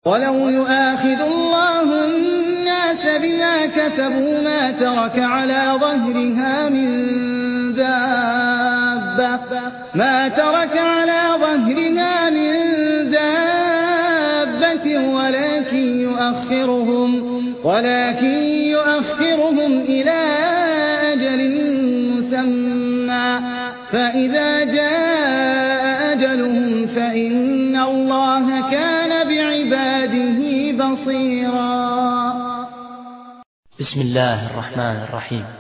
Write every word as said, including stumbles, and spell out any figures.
ولو يؤاخذ الله الناس بما كسبوا ما ترك على ظهرها من دابة ما ترك على ظهرها من دابة ولكن يؤخرهم ولكن يؤخرهم إلى أجل مسمى فإذا جاء أجلهم فإن الله كان بعباده بصيرا. بسم الله الرحمن الرحيم.